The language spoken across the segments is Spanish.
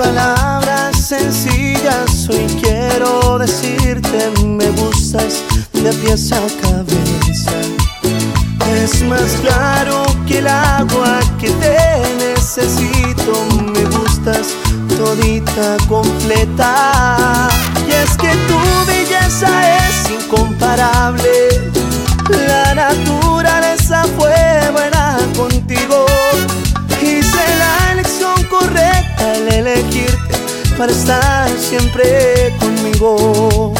palabras sencillas hoy quiero decirte: me gustas de pies a cabeza. Es más claro que el agua que te necesito. Me gustas todita completa. Y es que tu belleza es incomparable. La naturaleza fue buena contigo. Hice la elección correcta al elegirte para estar siempre conmigo.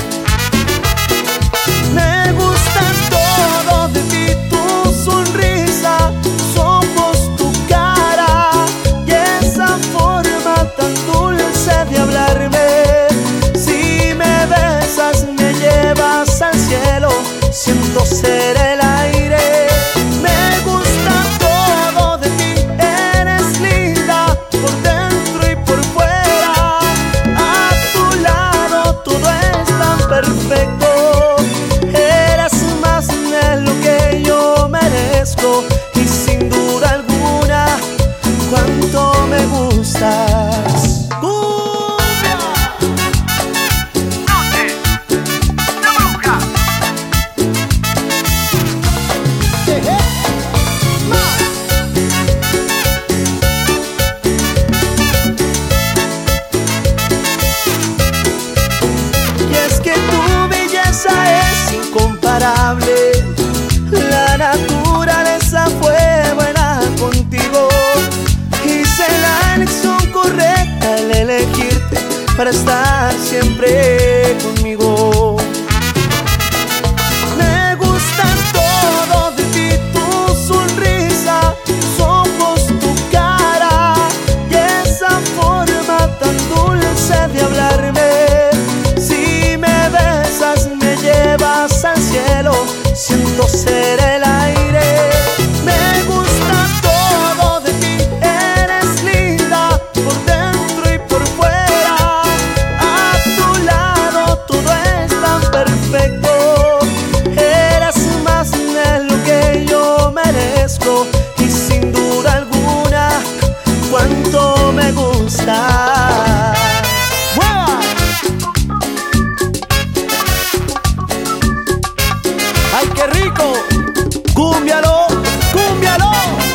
Me gusta todo de ti, tu sonrisa, tus ojos, tu cara y esa forma tan dulce de hablarme. Si me besas me llevas al cielo, siento ser el aire. Me gusta todo de ti, eres linda por dentro y por fuera. A tu lado todo es tan perfecto. Eres más de lo que yo merezco y sin duda alguna cuánto me gustas. La naturaleza fue buena contigo. Hice la elección correcta al elegirte para estar siempre conmigo. Me gusta todo de ti, tu sonrisa, tus ojos, tu cara y esa forma tan dulce de hablarme. Si me besas me llevas al cielo, siento ser el aire. Me gusta todo de ti, eres linda por dentro y por fuera. A tu lado todo es tan perfecto. Eres más de lo que yo merezco y sin duda alguna cuánto me gusta. ¡Ay, qué rico! ¡Cúmbialo! ¡Cúmbialo!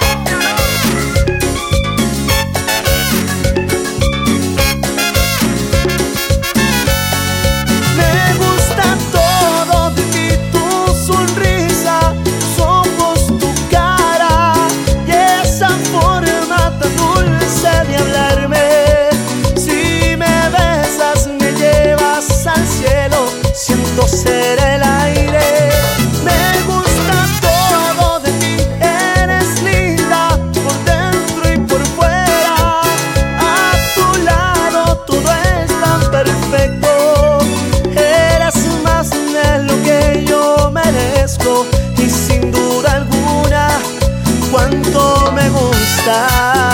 Me gusta todo de ti, tu sonrisa, tus ojos, tu cara y esa forma tan dulce de hablarme. Si me besas me llevas al cielo, siento ser el aire. Me gusta todo de ti, eres linda por dentro y por fuera. A tu lado todo es tan perfecto. Eres más de lo que yo merezco y sin duda alguna cuánto me gusta.